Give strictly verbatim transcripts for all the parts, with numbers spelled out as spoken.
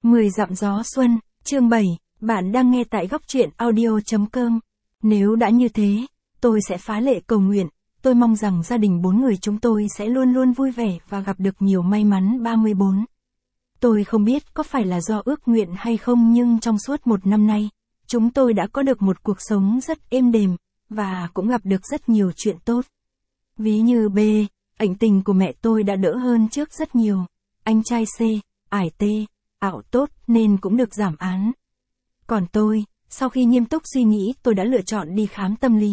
mười dặm gió xuân, chương bảy, bạn đang nghe tại góc truyện audio chấm com. Nếu đã như thế, tôi sẽ phá lệ cầu nguyện, tôi mong rằng gia đình bốn người chúng tôi sẽ luôn luôn vui vẻ và gặp được nhiều may mắn. ba mươi bốn. Tôi không biết có phải là do ước nguyện hay không, nhưng trong suốt một năm nay, chúng tôi đã có được một cuộc sống rất êm đềm, và cũng gặp được rất nhiều chuyện tốt. Ví như B, ảnh tình của mẹ tôi đã đỡ hơn trước rất nhiều. Anh trai C, ải T, ảo tốt nên cũng được giảm án. Còn tôi, sau khi nghiêm túc suy nghĩ, tôi đã lựa chọn đi khám tâm lý.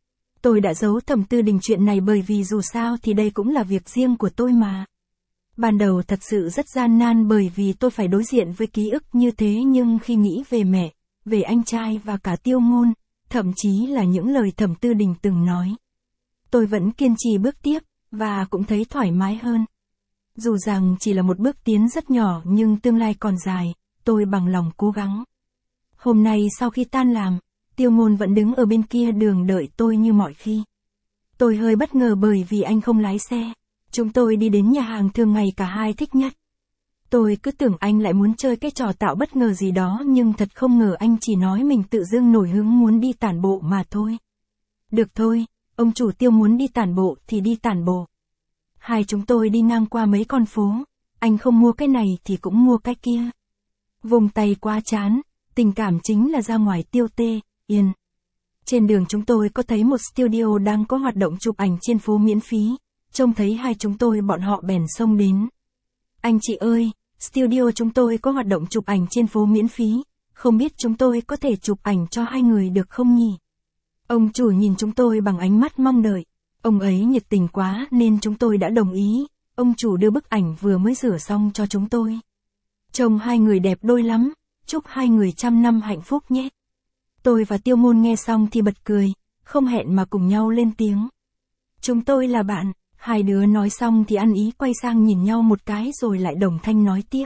Tôi đã giấu thầm Tư Đình chuyện này bởi vì dù sao thì đây cũng là việc riêng của tôi mà. Ban đầu thật sự rất gian nan bởi vì tôi phải đối diện với ký ức như thế, nhưng khi nghĩ về mẹ, về anh trai và cả Tiêu Ngôn, thậm chí là những lời Thẩm Tư Đình từng nói, tôi vẫn kiên trì bước tiếp, và cũng thấy thoải mái hơn. Dù rằng chỉ là một bước tiến rất nhỏ nhưng tương lai còn dài, tôi bằng lòng cố gắng. Hôm nay sau khi tan làm, Tiêu Ngôn vẫn đứng ở bên kia đường đợi tôi như mọi khi. Tôi hơi bất ngờ bởi vì anh không lái xe. Chúng tôi đi đến nhà hàng thường ngày cả hai thích nhất. Tôi cứ tưởng anh lại muốn chơi cái trò tạo bất ngờ gì đó, nhưng thật không ngờ anh chỉ nói mình tự dưng nổi hứng muốn đi tản bộ mà thôi. Được thôi, ông chủ Tiêu muốn đi tản bộ thì đi tản bộ. Hai chúng tôi đi ngang qua mấy con phố, anh không mua cái này thì cũng mua cái kia. Vùng tay quá chán, tình cảm chính là ra ngoài tiêu tê, yên. Trên đường chúng tôi có thấy một studio đang có hoạt động chụp ảnh trên phố miễn phí, trông thấy hai chúng tôi bọn họ bèn xông đến. Anh chị ơi, studio chúng tôi có hoạt động chụp ảnh trên phố miễn phí, không biết chúng tôi có thể chụp ảnh cho hai người được không nhỉ? Ông chủ nhìn chúng tôi bằng ánh mắt mong đợi. Ông ấy nhiệt tình quá nên chúng tôi đã đồng ý. Ông chủ đưa bức ảnh vừa mới rửa xong cho chúng tôi. Trông hai người đẹp đôi lắm, chúc hai người trăm năm hạnh phúc nhé. Tôi và Tiêu Ngôn nghe xong thì bật cười, không hẹn mà cùng nhau lên tiếng. Chúng tôi là bạn. Hai đứa nói xong thì ăn ý quay sang nhìn nhau một cái rồi lại đồng thanh nói tiếp.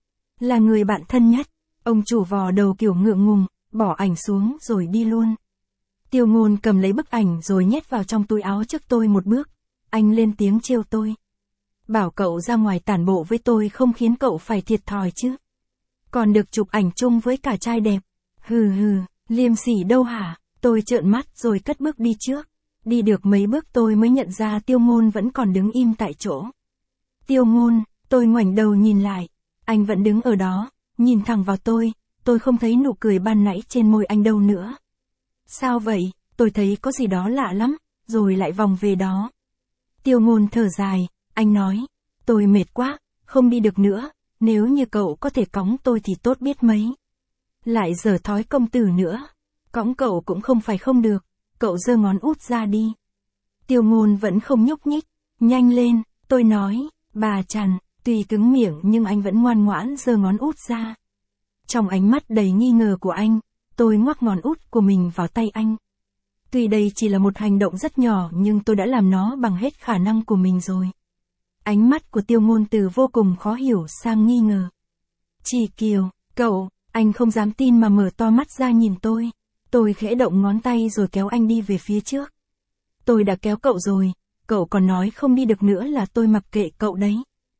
Là người bạn thân nhất. Ông chủ vò đầu kiểu ngượng ngùng, bỏ ảnh xuống rồi đi luôn. Tiêu Ngôn cầm lấy bức ảnh rồi nhét vào trong túi áo trước tôi một bước. Anh lên tiếng trêu tôi. Bảo cậu ra ngoài tản bộ với tôi không khiến cậu phải thiệt thòi chứ. Còn được chụp ảnh chung với cả trai đẹp. Hừ hừ, liêm sỉ đâu hả? Tôi trợn mắt rồi cất bước đi trước. Đi được mấy bước tôi mới nhận ra Tiêu Ngôn vẫn còn đứng im tại chỗ. Tiêu Ngôn, tôi ngoảnh đầu nhìn lại. Anh vẫn đứng ở đó, nhìn thẳng vào tôi. Tôi không thấy nụ cười ban nãy trên môi anh đâu nữa. Sao vậy? Tôi thấy có gì đó lạ lắm, rồi lại vòng về đó. Tiêu Ngôn thở dài, anh nói, tôi mệt quá, không đi được nữa, nếu như cậu có thể cõng tôi thì tốt biết mấy. Lại giở thói công tử nữa, cõng cậu cũng không phải không được, cậu giơ ngón út ra đi. Tiêu Ngôn vẫn không nhúc nhích, nhanh lên, tôi nói, bà Trần, tuy cứng miệng nhưng anh vẫn ngoan ngoãn giơ ngón út ra. Trong ánh mắt đầy nghi ngờ của anh, tôi ngoắc ngón út của mình vào tay anh. Tuy đây chỉ là một hành động rất nhỏ nhưng tôi đã làm nó bằng hết khả năng của mình rồi. Ánh mắt của Tiêu Ngôn từ vô cùng khó hiểu sang nghi ngờ. Chỉ Kiều, cậu, anh không dám tin mà mở to mắt ra nhìn tôi. Tôi khẽ động ngón tay rồi kéo anh đi về phía trước. Tôi đã kéo cậu rồi, cậu còn nói không đi được nữa là tôi mặc kệ cậu đấy.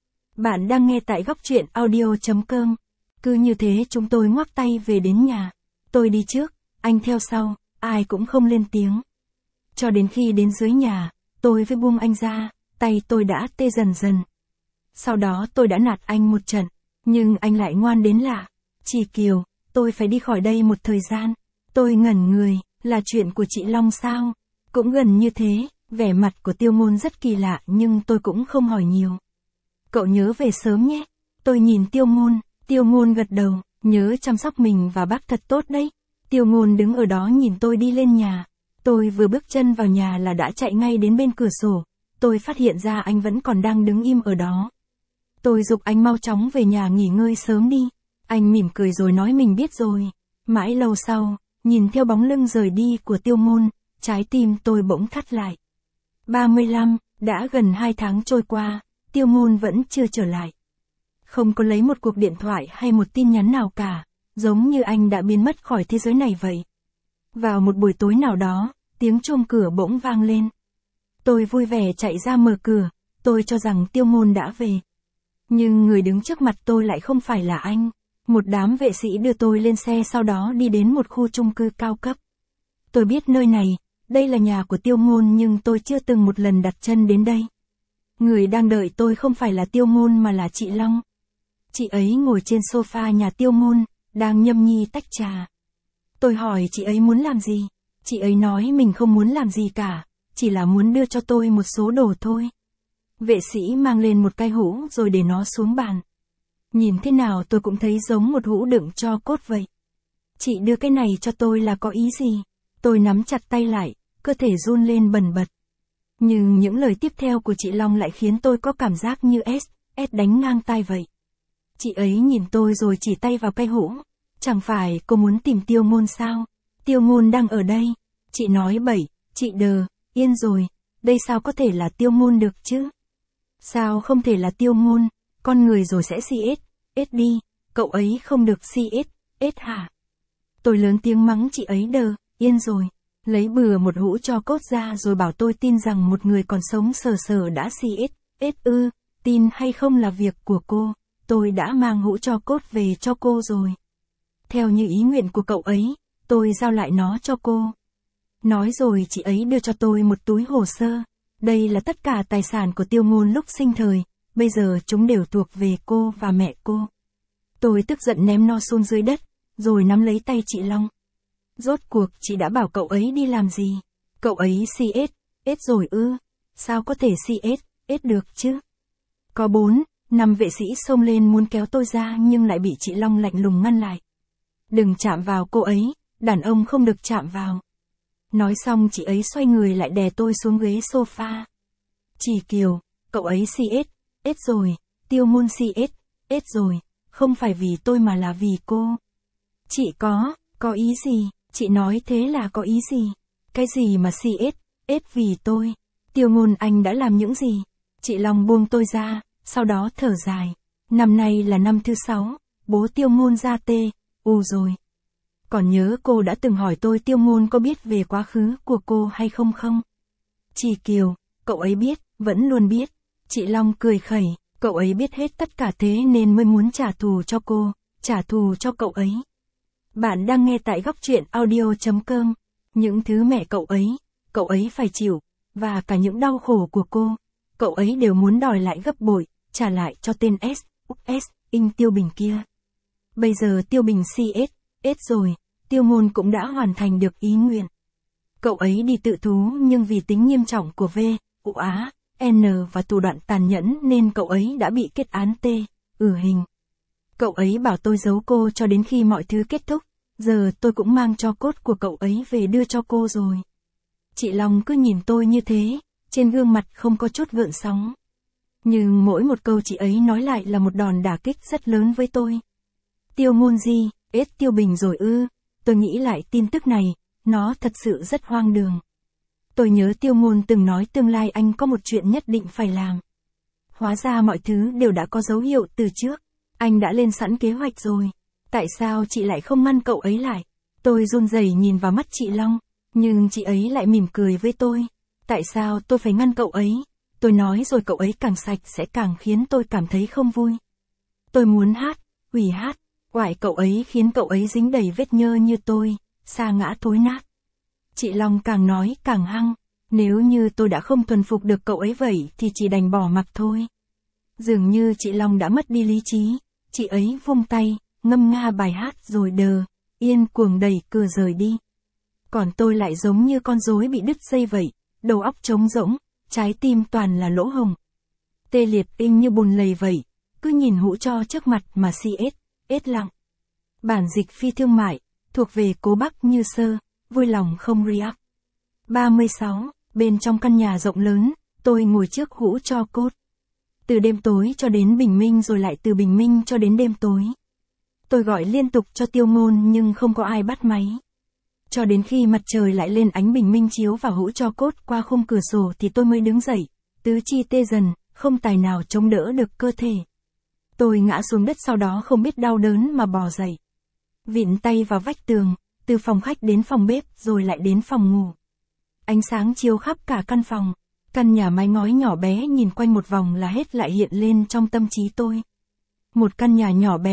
Bạn đang nghe tại góc truyện audio chấm com. Cứ như thế chúng tôi ngoắc tay về đến nhà. Tôi đi trước, anh theo sau, ai cũng không lên tiếng. Cho đến khi đến dưới nhà, tôi mới buông anh ra, tay tôi đã tê dần dần. Sau đó tôi đã nạt anh một trận, nhưng anh lại ngoan đến lạ. Chị Kiều, tôi phải đi khỏi đây một thời gian. Tôi ngẩn người, là chuyện của chị Long sao? Cũng gần như thế, vẻ mặt của Tiêu Ngôn rất kỳ lạ nhưng tôi cũng không hỏi nhiều. Cậu nhớ về sớm nhé. Tôi nhìn Tiêu Ngôn, Tiêu Ngôn gật đầu, nhớ chăm sóc mình và bác thật tốt đấy. Tiêu Ngôn đứng ở đó nhìn tôi đi lên nhà. Tôi vừa bước chân vào nhà là đã chạy ngay đến bên cửa sổ. Tôi phát hiện ra anh vẫn còn đang đứng im ở đó. Tôi giục anh mau chóng về nhà nghỉ ngơi sớm đi. Anh mỉm cười rồi nói mình biết rồi. Mãi lâu sau, nhìn theo bóng lưng rời đi của Tiêu Ngôn, trái tim tôi bỗng thắt lại. ba mươi lăm, đã gần hai tháng trôi qua, Tiêu Ngôn vẫn chưa trở lại. Không có lấy một cuộc điện thoại hay một tin nhắn nào cả, giống như anh đã biến mất khỏi thế giới này vậy. Vào một buổi tối nào đó, tiếng chuông cửa bỗng vang lên. Tôi vui vẻ chạy ra mở cửa, tôi cho rằng Tiêu Ngôn đã về. Nhưng người đứng trước mặt tôi lại không phải là anh. Một đám vệ sĩ đưa tôi lên xe sau đó đi đến một khu chung cư cao cấp. Tôi biết nơi này, đây là nhà của Tiêu Ngôn nhưng tôi chưa từng một lần đặt chân đến đây. Người đang đợi tôi không phải là Tiêu Ngôn mà là chị Long. Chị ấy ngồi trên sofa nhà Tiêu Ngôn, đang nhâm nhi tách trà. Tôi hỏi chị ấy muốn làm gì? Chị ấy nói mình không muốn làm gì cả, chỉ là muốn đưa cho tôi một số đồ thôi. Vệ sĩ mang lên một cái hũ rồi để nó xuống bàn. Nhìn thế nào tôi cũng thấy giống một hũ đựng tro cốt vậy. Chị đưa cái này cho tôi là có ý gì? Tôi nắm chặt tay lại, cơ thể run lên bần bật. Nhưng những lời tiếp theo của chị Long lại khiến tôi có cảm giác như S, S đánh ngang tai vậy. Chị ấy nhìn tôi rồi chỉ tay vào cái hũ. Chẳng phải cô muốn tìm Tiêu Ngôn sao? Tiêu Ngôn đang ở đây. Chị nói bậy, chị đờ, yên rồi, đây sao có thể là Tiêu Ngôn được chứ? Sao không thể là Tiêu Ngôn, con người rồi sẽ xê ét, ét đi, cậu ấy không được xê ét, ét hả? Tôi lớn tiếng mắng chị ấy đờ, yên rồi, lấy bừa một hũ tro cốt ra rồi bảo tôi tin rằng một người còn sống sờ sờ đã xê ét, ét ư, tin hay không là việc của cô, tôi đã mang hũ tro cốt về cho cô rồi. Theo như ý nguyện của cậu ấy, tôi giao lại nó cho cô. Nói rồi chị ấy đưa cho tôi một túi hồ sơ. Đây là tất cả tài sản của Tiêu Ngôn lúc sinh thời, bây giờ chúng đều thuộc về cô và mẹ cô. Tôi tức giận ném nó xuống dưới đất, rồi nắm lấy tay chị Long. Rốt cuộc chị đã bảo cậu ấy đi làm gì? Cậu ấy xê ét, ét rồi ư? Sao có thể xê ét, ét được chứ? Có bốn, năm vệ sĩ xông lên muốn kéo tôi ra nhưng lại bị chị Long lạnh lùng ngăn lại. Đừng chạm vào cô ấy, đàn ông không được chạm vào. Nói xong chị ấy xoay người lại đè tôi xuống ghế sofa. Chị Kiều, cậu ấy xê ét, ét rồi, Tiêu Ngôn xê ét, ét rồi, không phải vì tôi mà là vì cô. Chị có, có ý gì, chị nói thế là có ý gì? Cái gì mà xê ét, ét vì tôi? Tiêu Ngôn anh đã làm những gì? Chị Long buông tôi ra, sau đó thở dài. Năm nay là năm thứ sáu, bố Tiêu Ngôn ra tê, u rồi. Còn nhớ cô đã từng hỏi tôi Tiêu Ngôn có biết về quá khứ của cô hay không không? Chị Kiều, cậu ấy biết, vẫn luôn biết. Chị Long cười khẩy, cậu ấy biết hết tất cả thế nên mới muốn trả thù cho cô, trả thù cho cậu ấy. Bạn đang nghe tại góc truyện audio chấm com. Những thứ mẹ cậu ấy, cậu ấy phải chịu, và cả những đau khổ của cô, cậu ấy đều muốn đòi lại gấp bội, trả lại cho tên S, Úc S, Inh Tiêu Bình kia. Bây giờ Tiêu Bình xê ét, ét rồi, Tiêu Ngôn cũng đã hoàn thành được ý nguyện. Cậu ấy đi tự thú nhưng vì tính nghiêm trọng của V, U Á, N và thủ đoạn tàn nhẫn nên cậu ấy đã bị kết án T, tử hình. Cậu ấy bảo tôi giấu cô cho đến khi mọi thứ kết thúc, giờ tôi cũng mang tro cốt của cậu ấy về đưa cho cô rồi. Chị Long cứ nhìn tôi như thế, trên gương mặt không có chút gợn sóng. Nhưng mỗi một câu chị ấy nói lại là một đòn đả kích rất lớn với tôi. Tiêu Ngôn gì, ết Tiêu Bình rồi ư, tôi nghĩ lại tin tức này, nó thật sự rất hoang đường. Tôi nhớ Tiêu Ngôn từng nói tương lai anh có một chuyện nhất định phải làm. Hóa ra mọi thứ đều đã có dấu hiệu từ trước, anh đã lên sẵn kế hoạch rồi. Tại sao chị lại không ngăn cậu ấy lại? Tôi run rẩy nhìn vào mắt chị Long, nhưng chị ấy lại mỉm cười với tôi. Tại sao tôi phải ngăn cậu ấy? Tôi nói rồi cậu ấy càng sạch sẽ càng khiến tôi cảm thấy không vui. Tôi muốn hát, ủy hát, oải cậu ấy khiến cậu ấy dính đầy vết nhơ như tôi, sa ngã thối nát. Chị Long càng nói càng hăng, nếu như tôi đã không thuần phục được cậu ấy vậy thì chỉ đành bỏ mặc thôi. Dường như chị Long đã mất đi lý trí, chị ấy vung tay, ngâm nga bài hát rồi đờ, yên cuồng đẩy cửa rời đi. Còn tôi lại giống như con rối bị đứt dây vậy, đầu óc trống rỗng, trái tim toàn là lỗ hổng. Tê liệt inh như bùn lầy vậy, cứ nhìn hũ tro trước mặt mà xê ét, ét lặng. Bản dịch phi thương mại, thuộc về Cố Bắc Như Sơ, vui lòng không react. ba mươi sáu, bên trong căn nhà rộng lớn, tôi ngồi trước hũ tro cốt. Từ đêm tối cho đến bình minh rồi lại từ bình minh cho đến đêm tối. Tôi gọi liên tục cho Tiêu Ngôn nhưng không có ai bắt máy. Cho đến khi mặt trời lại lên ánh bình minh chiếu vào hũ tro cốt qua khung cửa sổ thì tôi mới đứng dậy, tứ chi tê dần, không tài nào chống đỡ được cơ thể. Tôi ngã xuống đất sau đó không biết đau đớn mà bò dậy. Vịn tay vào vách tường, từ phòng khách đến phòng bếp rồi lại đến phòng ngủ. Ánh sáng chiếu khắp cả căn phòng, căn nhà mái ngói nhỏ bé nhìn quanh một vòng là hết lại hiện lên trong tâm trí tôi. Một căn nhà nhỏ bé,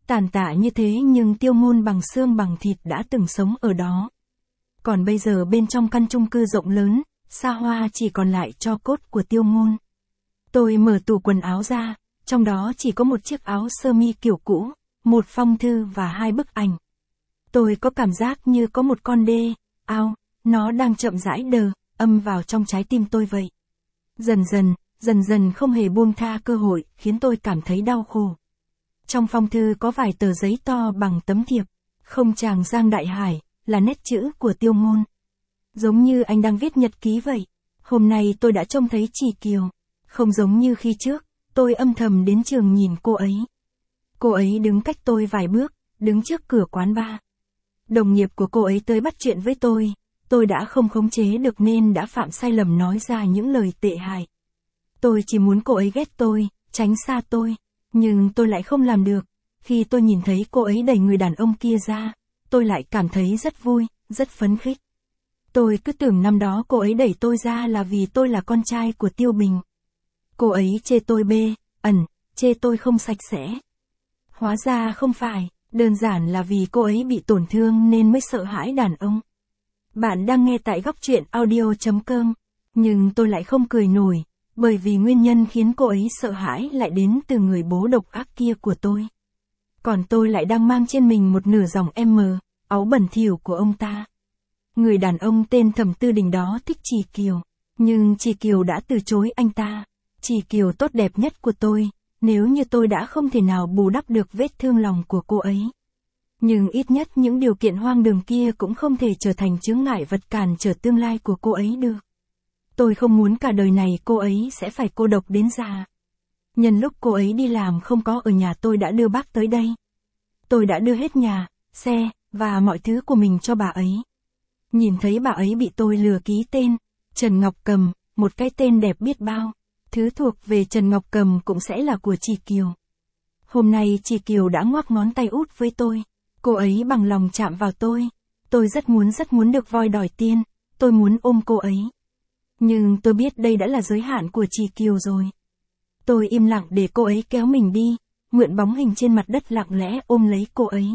tàn tạ như thế nhưng Tiêu Ngôn bằng xương bằng thịt đã từng sống ở đó. Còn bây giờ bên trong căn chung cư rộng lớn, xa hoa chỉ còn lại tro cốt của Tiêu Ngôn. Tôi mở tủ quần áo ra, trong đó chỉ có một chiếc áo sơ mi kiểu cũ, một phong thư và hai bức ảnh. Tôi có cảm giác như có một con đê, ao, nó đang chậm rãi đờ, âm vào trong trái tim tôi vậy. Dần dần, dần dần không hề buông tha cơ hội, khiến tôi cảm thấy đau khổ. Trong phong thư có vài tờ giấy to bằng tấm thiệp, không chàng Giang Đại Hải, là nét chữ của Tiêu Ngôn. Giống như anh đang viết nhật ký vậy. Hôm nay tôi đã trông thấy Chỉ Kiều. Không giống như khi trước, tôi âm thầm đến trường nhìn cô ấy. Cô ấy đứng cách tôi vài bước, đứng trước cửa quán bar. Đồng nghiệp của cô ấy tới bắt chuyện với tôi, tôi đã không khống chế được nên đã phạm sai lầm nói ra những lời tệ hại. Tôi chỉ muốn cô ấy ghét tôi, tránh xa tôi, nhưng tôi lại không làm được. Khi tôi nhìn thấy cô ấy đẩy người đàn ông kia ra, tôi lại cảm thấy rất vui, rất phấn khích. Tôi cứ tưởng năm đó cô ấy đẩy tôi ra là vì tôi là con trai của Tiêu Bình. Cô ấy chê tôi bê, ẩn, chê tôi không sạch sẽ. Hóa ra không phải, đơn giản là vì cô ấy bị tổn thương nên mới sợ hãi đàn ông. Bạn đang nghe tại góc truyện audio chấm com, nhưng tôi lại không cười nổi, bởi vì nguyên nhân khiến cô ấy sợ hãi lại đến từ người bố độc ác kia của tôi. Còn tôi lại đang mang trên mình một nửa dòng M, áo bẩn thỉu của ông ta. Người đàn ông tên Thẩm Tư Đình đó thích Chỉ Kiều, nhưng Chỉ Kiều đã từ chối anh ta. Chỉ Kiều tốt đẹp nhất của tôi, nếu như tôi đã không thể nào bù đắp được vết thương lòng của cô ấy. Nhưng ít nhất những điều kiện hoang đường kia cũng không thể trở thành chướng ngại vật cản trở tương lai của cô ấy được. Tôi không muốn cả đời này cô ấy sẽ phải cô độc đến già. Nhân lúc cô ấy đi làm không có ở nhà tôi đã đưa bác tới đây. Tôi đã đưa hết nhà, xe, và mọi thứ của mình cho bà ấy. Nhìn thấy bà ấy bị tôi lừa ký tên, Trần Ngọc Cầm, một cái tên đẹp biết bao. Thứ thuộc về Trần Ngọc Cầm cũng sẽ là của Chỉ Kiều. Hôm nay Chỉ Kiều đã ngoắc ngón tay út với tôi. Cô ấy bằng lòng chạm vào tôi. Tôi rất muốn rất muốn được voi đòi tiên. Tôi muốn ôm cô ấy. Nhưng tôi biết đây đã là giới hạn của Chỉ Kiều rồi. Tôi im lặng để cô ấy kéo mình đi, mượn bóng hình trên mặt đất lặng lẽ ôm lấy cô ấy.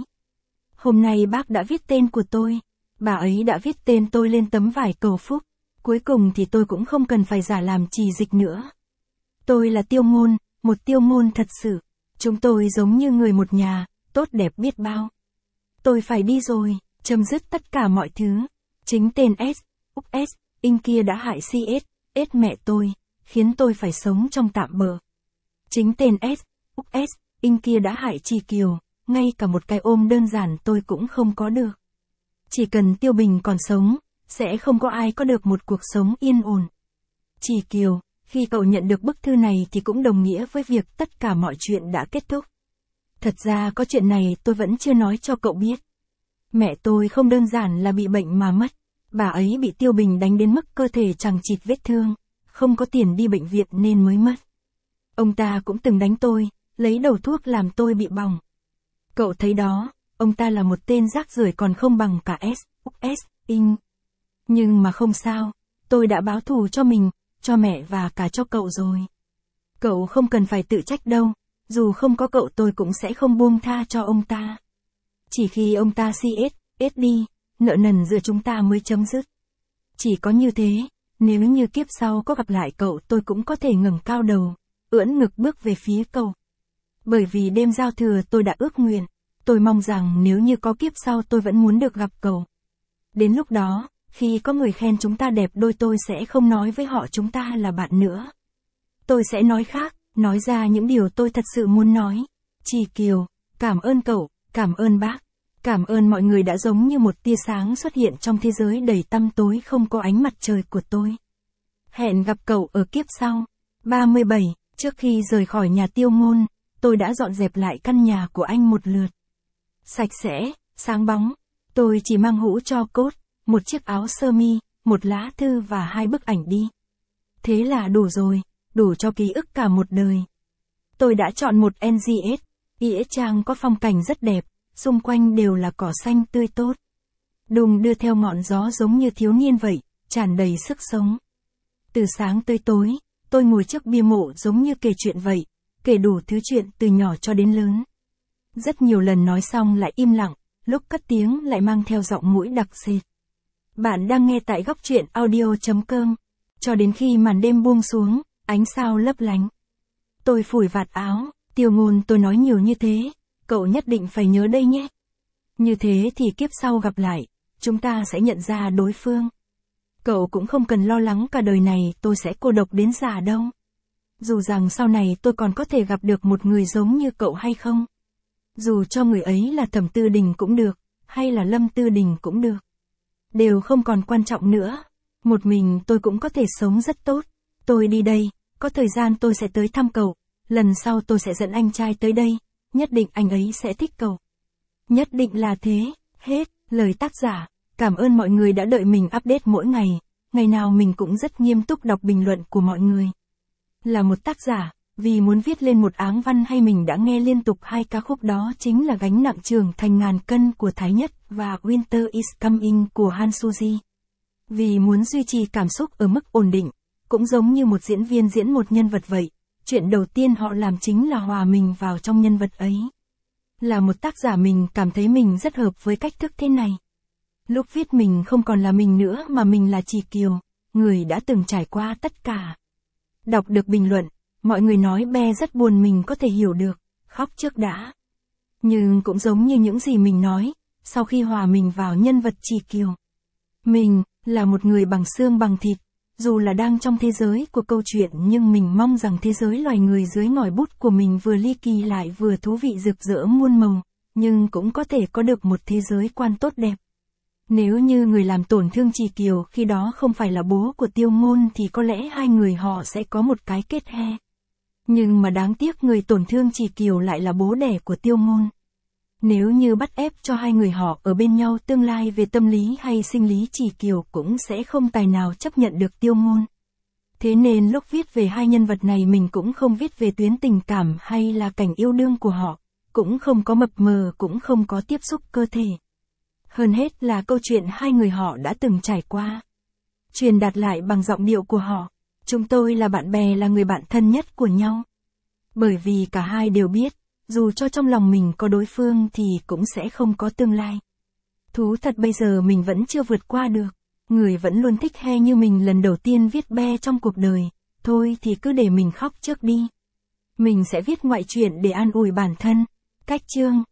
Hôm nay bác đã viết tên của tôi. Bà ấy đã viết tên tôi lên tấm vải cầu phúc. Cuối cùng thì tôi cũng không cần phải giả làm Chỉ Dịch nữa. Tôi là Tiêu Ngôn, một Tiêu Ngôn thật sự. Chúng tôi giống như người một nhà, tốt đẹp biết bao. Tôi phải đi rồi, chấm dứt tất cả mọi thứ. Chính tên S, Úc S, Inh kia đã hại xê ét, S mẹ tôi, khiến tôi phải sống trong tạm bợ. Chính tên S, Úc S, Inh kia đã hại Chỉ Kiều, ngay cả một cái ôm đơn giản tôi cũng không có được. Chỉ cần Tiêu Bình còn sống, sẽ không có ai có được một cuộc sống yên ổn. Chỉ Kiều, khi cậu nhận được bức thư này thì cũng đồng nghĩa với việc tất cả mọi chuyện đã kết thúc. Thật ra có chuyện này tôi vẫn chưa nói cho cậu biết. Mẹ tôi không đơn giản là bị bệnh mà mất. Bà ấy bị Tiêu Bình đánh đến mức cơ thể chằng chịt vết thương, không có tiền đi bệnh viện nên mới mất. Ông ta cũng từng đánh tôi, lấy đầu thuốc làm tôi bị bỏng. Cậu thấy đó, ông ta là một tên rác rưởi còn không bằng cả S, Úc S, Inh. Nhưng mà không sao, tôi đã báo thù cho mình, cho mẹ và cả cho cậu rồi. Cậu không cần phải tự trách đâu, dù không có cậu tôi cũng sẽ không buông tha cho ông ta. Chỉ khi ông ta xê ét, ét đi, nợ nần giữa chúng ta mới chấm dứt. Chỉ có như thế, nếu như kiếp sau có gặp lại cậu tôi cũng có thể ngẩng cao đầu, ưỡn ngực bước về phía cậu. Bởi vì đêm giao thừa tôi đã ước nguyện, tôi mong rằng nếu như có kiếp sau tôi vẫn muốn được gặp cậu. Đến lúc đó, khi có người khen chúng ta đẹp đôi tôi sẽ không nói với họ chúng ta là bạn nữa. Tôi sẽ nói khác, nói ra những điều tôi thật sự muốn nói. Chỉ Kiều, cảm ơn cậu, cảm ơn bác. Cảm ơn mọi người đã giống như một tia sáng xuất hiện trong thế giới đầy tăm tối không có ánh mặt trời của tôi. Hẹn gặp cậu ở kiếp sau. ba mươi bảy, trước khi rời khỏi nhà Tiêu Ngôn, tôi đã dọn dẹp lại căn nhà của anh một lượt. Sạch sẽ, sáng bóng. Tôi chỉ mang hũ tro cốt, một chiếc áo sơ mi, một lá thư và hai bức ảnh đi. Thế là đủ rồi, đủ cho ký ức cả một đời. Tôi đã chọn một en giê ét, Nghĩa Trang có phong cảnh rất đẹp, xung quanh đều là cỏ xanh tươi tốt. Đùng đưa theo ngọn gió giống như thiếu niên vậy, tràn đầy sức sống. Từ sáng tới tối, tôi ngồi trước bia mộ giống như kể chuyện vậy, kể đủ thứ chuyện từ nhỏ cho đến lớn. Rất nhiều lần nói xong lại im lặng, lúc cất tiếng lại mang theo giọng mũi đặc sệt. Bạn đang nghe tại góc truyện audio chấm com. Cho đến khi màn đêm buông xuống, ánh sao lấp lánh. Tôi phủi vạt áo, Tiêu Ngôn, tôi nói nhiều như thế, cậu nhất định phải nhớ đây nhé. Như thế thì kiếp sau gặp lại, chúng ta sẽ nhận ra đối phương. Cậu cũng không cần lo lắng cả đời này tôi sẽ cô độc đến già đâu. Dù rằng sau này tôi còn có thể gặp được một người giống như cậu hay không. Dù cho người ấy là Thẩm Tư Đình cũng được, hay là Lâm Tư Đình cũng được. Đều không còn quan trọng nữa. Một mình tôi cũng có thể sống rất tốt. Tôi đi đây, có thời gian tôi sẽ tới thăm cậu. Lần sau tôi sẽ dẫn anh trai tới đây, nhất định anh ấy sẽ thích cậu. Nhất định là thế. Hết, lời tác giả. Cảm ơn mọi người đã đợi mình update mỗi ngày. Ngày nào mình cũng rất nghiêm túc đọc bình luận của mọi người. Là một tác giả, vì muốn viết lên một áng văn hay mình đã nghe liên tục hai ca khúc đó chính là Gánh nặng trưởng thành ngàn cân của Thái Nhất và Winter is Coming của Han Suzy. Vì muốn duy trì cảm xúc ở mức ổn định, cũng giống như một diễn viên diễn một nhân vật vậy, chuyện đầu tiên họ làm chính là hòa mình vào trong nhân vật ấy. Là một tác giả mình cảm thấy mình rất hợp với cách thức thế này. Lúc viết mình không còn là mình nữa mà mình là Trì Kiều, người đã từng trải qua tất cả. Đọc được bình luận, mọi người nói Be rất buồn mình có thể hiểu được, khóc trước đã. Nhưng cũng giống như những gì mình nói, sau khi hòa mình vào nhân vật Trì Kiều. Mình, là một người bằng xương bằng thịt, dù là đang trong thế giới của câu chuyện nhưng mình mong rằng thế giới loài người dưới ngòi bút của mình vừa ly kỳ lại vừa thú vị rực rỡ muôn màu, nhưng cũng có thể có được một thế giới quan tốt đẹp. Nếu như người làm tổn thương Trì Kiều khi đó không phải là bố của Tiêu Ngôn thì có lẽ hai người họ sẽ có một cái kết he. Nhưng mà đáng tiếc người tổn thương Trì Kiều lại là bố đẻ của Tiêu Ngôn. Nếu như bắt ép cho hai người họ ở bên nhau tương lai về tâm lý hay sinh lý Trì Kiều cũng sẽ không tài nào chấp nhận được Tiêu Ngôn. Thế nên lúc viết về hai nhân vật này mình cũng không viết về tuyến tình cảm hay là cảnh yêu đương của họ, cũng không có mập mờ cũng không có tiếp xúc cơ thể. Hơn hết là câu chuyện hai người họ đã từng trải qua. Truyền đạt lại bằng giọng điệu của họ, chúng tôi là bạn bè, là người bạn thân nhất của nhau. Bởi vì cả hai đều biết, dù cho trong lòng mình có đối phương thì cũng sẽ không có tương lai. Thú thật bây giờ mình vẫn chưa vượt qua được. Người vẫn luôn thích he như mình lần đầu tiên viết Be trong cuộc đời. Thôi thì cứ để mình khóc trước đi. Mình sẽ viết ngoại truyện để an ủi bản thân. Cách chương.